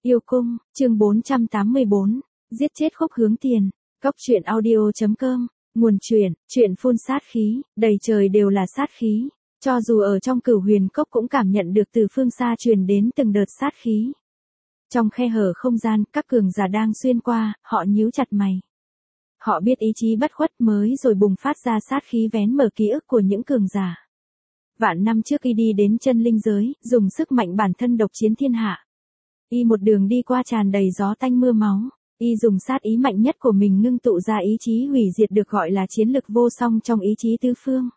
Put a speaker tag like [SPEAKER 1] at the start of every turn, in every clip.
[SPEAKER 1] Yêu cung, chương 484, giết chết Khúc Hướng Tiền. Cóc truyện audio.com, nguồn truyện phun sát khí, đầy trời đều là sát khí. Cho dù ở trong Cửu Huyền Cốc cũng cảm nhận được từ phương xa truyền đến từng đợt sát khí. Trong khe hở không gian, các cường giả đang xuyên qua, họ nhíu chặt mày. Họ biết ý chí bất khuất mới rồi bùng phát ra sát khí vén mở ký ức của những cường giả. Vạn năm trước y đi đến chân linh giới, dùng sức mạnh bản thân độc chiến thiên hạ. Y một đường đi qua tràn đầy gió tanh mưa máu, y dùng sát ý mạnh nhất của mình ngưng tụ ra ý chí hủy diệt được gọi là chiến lực vô song trong ý chí tứ phương.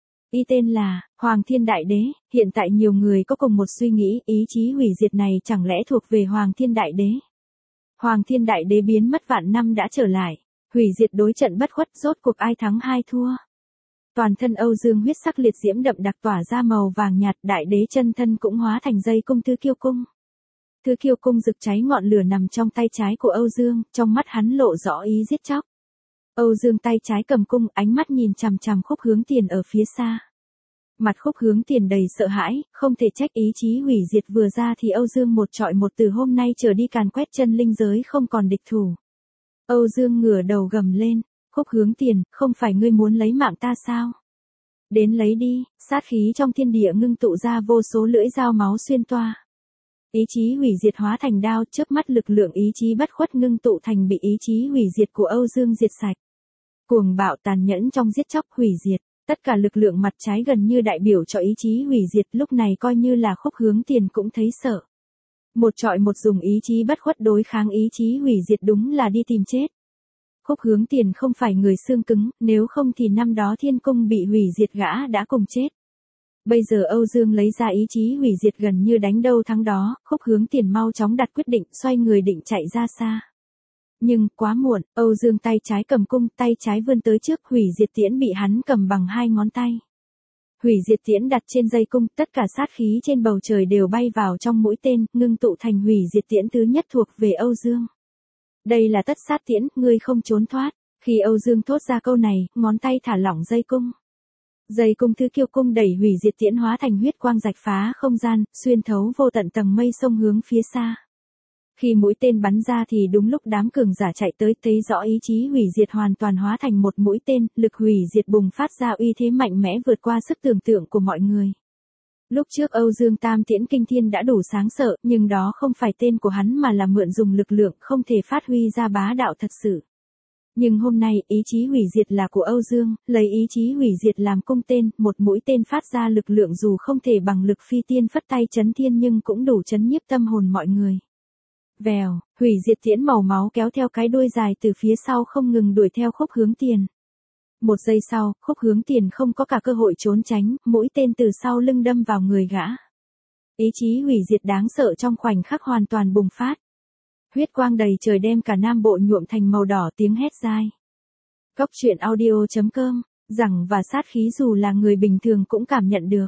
[SPEAKER 1] Y tên là Hoàng Thiên Đại Đế, hiện tại nhiều người có cùng một suy nghĩ, ý chí hủy diệt này chẳng lẽ thuộc về Hoàng Thiên Đại Đế. Hoàng Thiên Đại Đế biến mất vạn năm đã trở lại, hủy diệt đối trận bất khuất, rốt cuộc ai thắng ai thua. Toàn thân Âu Dương huyết sắc liệt diễm đậm đặc tỏa ra màu vàng nhạt, Đại Đế chân thân cũng hóa thành dây cung Thứ Kiêu Cung. Thứ Kiêu Cung rực cháy ngọn lửa nằm trong tay trái của Âu Dương, trong mắt hắn lộ rõ ý giết chóc. Âu Dương tay trái cầm cung, ánh mắt nhìn chằm chằm Khúc Hướng Tiền ở phía xa. Mặt Khúc Hướng Tiền đầy sợ hãi, không thể trách ý chí hủy diệt vừa ra thì Âu Dương một trọi một, từ hôm nay trở đi càn quét chân linh giới không còn địch thủ. Âu Dương ngửa đầu gầm lên, Khúc Hướng Tiền, không phải ngươi muốn lấy mạng ta sao? Đến lấy đi, sát khí trong thiên địa ngưng tụ ra vô số lưỡi dao máu xuyên toa. Ý chí hủy diệt hóa thành đao, chớp mắt lực lượng ý chí bất khuất ngưng tụ thành bị ý chí hủy diệt của Âu Dương diệt sạch. Cuồng bạo tàn nhẫn trong giết chóc hủy diệt, tất cả lực lượng mặt trái gần như đại biểu cho ý chí hủy diệt, lúc này coi như là Khúc Hướng Tiền cũng thấy sợ. Một trọi một dùng ý chí bất khuất đối kháng ý chí hủy diệt đúng là đi tìm chết. Khúc Hướng Tiền không phải người xương cứng, nếu không thì năm đó thiên cung bị hủy diệt gã đã cùng chết. Bây giờ Âu Dương lấy ra ý chí hủy diệt gần như đánh đâu thắng đó, Khúc Hướng Tiền mau chóng đặt quyết định, xoay người định chạy ra xa. Nhưng, quá muộn, Âu Dương tay trái cầm cung, tay trái vươn tới trước, hủy diệt tiễn bị hắn cầm bằng hai ngón tay. Hủy diệt tiễn đặt trên dây cung, tất cả sát khí trên bầu trời đều bay vào trong mũi tên, ngưng tụ thành hủy diệt tiễn thứ nhất thuộc về Âu Dương. Đây là tất sát tiễn, ngươi không trốn thoát. Khi Âu Dương thốt ra câu này, ngón tay thả lỏng dây cung. Dây cung Thứ Kiêu Cung đẩy hủy diệt tiễn hóa thành huyết quang rạch phá không gian, xuyên thấu vô tận tầng mây sông hướng phía xa. Khi mũi tên bắn ra thì đúng lúc đám cường giả chạy tới, thấy rõ ý chí hủy diệt hoàn toàn hóa thành một mũi tên, lực hủy diệt bùng phát ra uy thế mạnh mẽ vượt qua sức tưởng tượng của mọi người. Lúc trước Âu Dương Tam Tiễn Kinh Thiên đã đủ sáng sợ, nhưng đó không phải tên của hắn mà là mượn dùng lực lượng, không thể phát huy ra bá đạo thật sự. Nhưng hôm nay, ý chí hủy diệt là của Âu Dương, lấy ý chí hủy diệt làm cung tên, một mũi tên phát ra lực lượng dù không thể bằng lực phi tiên phất tay chấn thiên nhưng cũng đủ chấn nhiếp tâm hồn mọi người. Vèo, hủy diệt tiễn màu máu kéo theo cái đuôi dài từ phía sau không ngừng đuổi theo Khúc Hướng Tiền. Một giây sau, Khúc Hướng Tiền không có cả cơ hội trốn tránh, mũi tên từ sau lưng đâm vào người gã. Ý chí hủy diệt đáng sợ trong khoảnh khắc hoàn toàn bùng phát. Huyết quang đầy trời đem cả Nam Bộ nhuộm thành màu đỏ, tiếng hét dai. Cóc truyện audio.com, rằng và sát khí dù là người bình thường cũng cảm nhận được.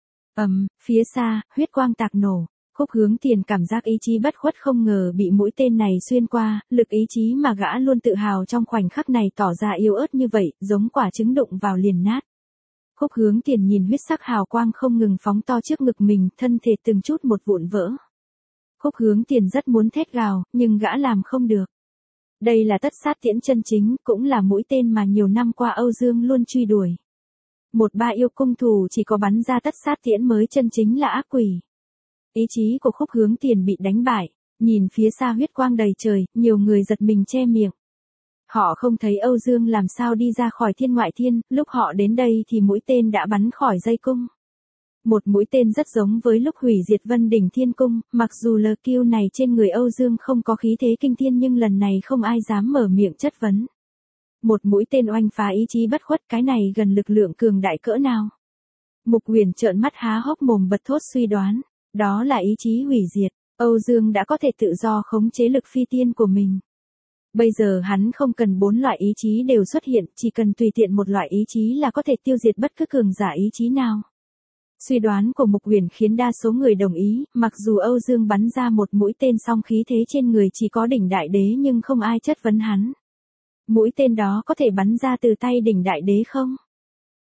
[SPEAKER 1] Phía xa, huyết quang tạc nổ. Khúc Hướng Tiền cảm giác ý chí bất khuất không ngờ bị mũi tên này xuyên qua, lực ý chí mà gã luôn tự hào trong khoảnh khắc này tỏ ra yếu ớt như vậy, giống quả trứng đụng vào liền nát. Khúc Hướng Tiền nhìn huyết sắc hào quang không ngừng phóng to trước ngực mình, thân thể từng chút một vụn vỡ. Khúc Hướng Tiền rất muốn thét gào, nhưng gã làm không được. Đây là tất sát tiễn chân chính, cũng là mũi tên mà nhiều năm qua Âu Dương luôn truy đuổi. Một ba yêu cung thủ chỉ có bắn ra tất sát tiễn mới chân chính là ác quỷ. Ý chí của Khúc Hướng Tiền bị đánh bại, nhìn phía xa huyết quang đầy trời, nhiều người giật mình che miệng. Họ không thấy Âu Dương làm sao đi ra khỏi thiên ngoại thiên, lúc họ đến đây thì mũi tên đã bắn khỏi dây cung. Một mũi tên rất giống với lúc hủy diệt Vân Đỉnh Thiên Cung, mặc dù LQ này trên người Âu Dương không có khí thế kinh thiên nhưng lần này không ai dám mở miệng chất vấn. Một mũi tên oanh phá ý chí bất khuất, cái này gần lực lượng cường đại cỡ nào. Mục Huyền trợn mắt há hốc mồm bật thốt suy đoán. Đó là ý chí hủy diệt, Âu Dương đã có thể tự do khống chế lực phi tiên của mình. Bây giờ hắn không cần 4 loại ý chí đều xuất hiện, chỉ cần tùy tiện một loại ý chí là có thể tiêu diệt bất cứ cường giả ý chí nào. Suy đoán của Mục Huyền khiến đa số người đồng ý, mặc dù Âu Dương bắn ra một mũi tên song khí thế trên người chỉ có đỉnh đại đế nhưng không ai chất vấn hắn. Mũi tên đó có thể bắn ra từ tay đỉnh đại đế không?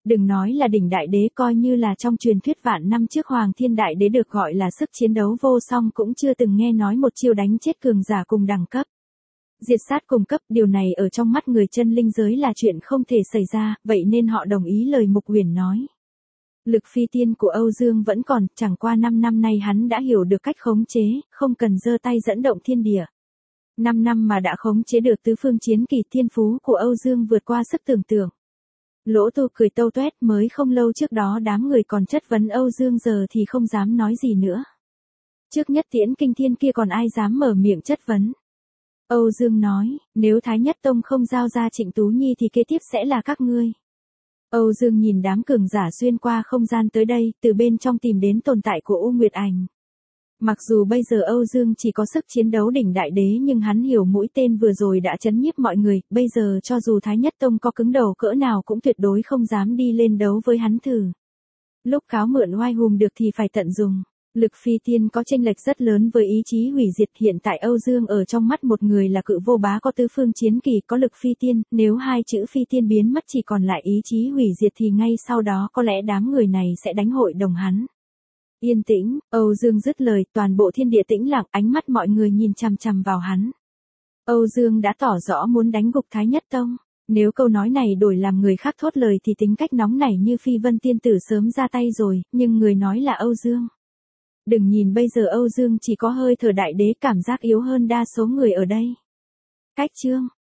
[SPEAKER 1] Đừng nói là đỉnh đại đế, coi như là trong truyền thuyết vạn năm trước Hoàng Thiên Đại Đế được gọi là sức chiến đấu vô song cũng chưa từng nghe nói một chiêu đánh chết cường giả cùng đẳng cấp. Diệt sát cùng cấp, điều này ở trong mắt người chân linh giới là chuyện không thể xảy ra, vậy nên họ đồng ý lời Mục Uyển nói. Lực phi tiên của Âu Dương vẫn còn, chẳng qua 5 năm nay hắn đã hiểu được cách khống chế, không cần giơ tay dẫn động thiên địa. 5 năm mà đã khống chế được tứ phương chiến kỳ, thiên phú của Âu Dương vượt qua sức tưởng tượng. Lỗ Tu cười tâu tuét, mới không lâu trước đó đám người còn chất vấn Âu Dương, giờ thì không dám nói gì nữa. Trước Nhất Tiễn Kinh Thiên kia còn ai dám mở miệng chất vấn. Âu Dương nói, nếu Thái Nhất Tông không giao ra Trịnh Tú Nhi thì kế tiếp sẽ là các ngươi. Âu Dương nhìn đám cường giả xuyên qua không gian tới đây, từ bên trong tìm đến tồn tại của U Nguyệt Ảnh. Mặc dù bây giờ Âu Dương chỉ có sức chiến đấu đỉnh đại đế, nhưng hắn hiểu mũi tên vừa rồi đã chấn nhiếp mọi người, bây giờ cho dù Thái Nhất Tông có cứng đầu cỡ nào cũng tuyệt đối không dám đi lên đấu với hắn thử. Lúc cáo mượn oai hùng được thì phải tận dụng. Lực phi tiên có chênh lệch rất lớn với ý chí hủy diệt, hiện tại Âu Dương ở trong mắt một người là Cự Vô Bá có tứ phương chiến kỳ, có lực phi tiên, nếu hai chữ phi tiên biến mất chỉ còn lại ý chí hủy diệt thì ngay sau đó có lẽ đám người này sẽ đánh hội đồng hắn. Yên tĩnh, Âu Dương dứt lời, toàn bộ thiên địa tĩnh lặng, ánh mắt mọi người nhìn chằm chằm vào hắn. Âu Dương đã tỏ rõ muốn đánh gục Thái Nhất Tông. Nếu câu nói này đổi làm người khác thốt lời thì tính cách nóng nảy như Phi Vân Tiên Tử sớm ra tay rồi, nhưng người nói là Âu Dương. Đừng nhìn bây giờ Âu Dương chỉ có hơi thở đại đế, cảm giác yếu hơn đa số người ở đây. Cách chương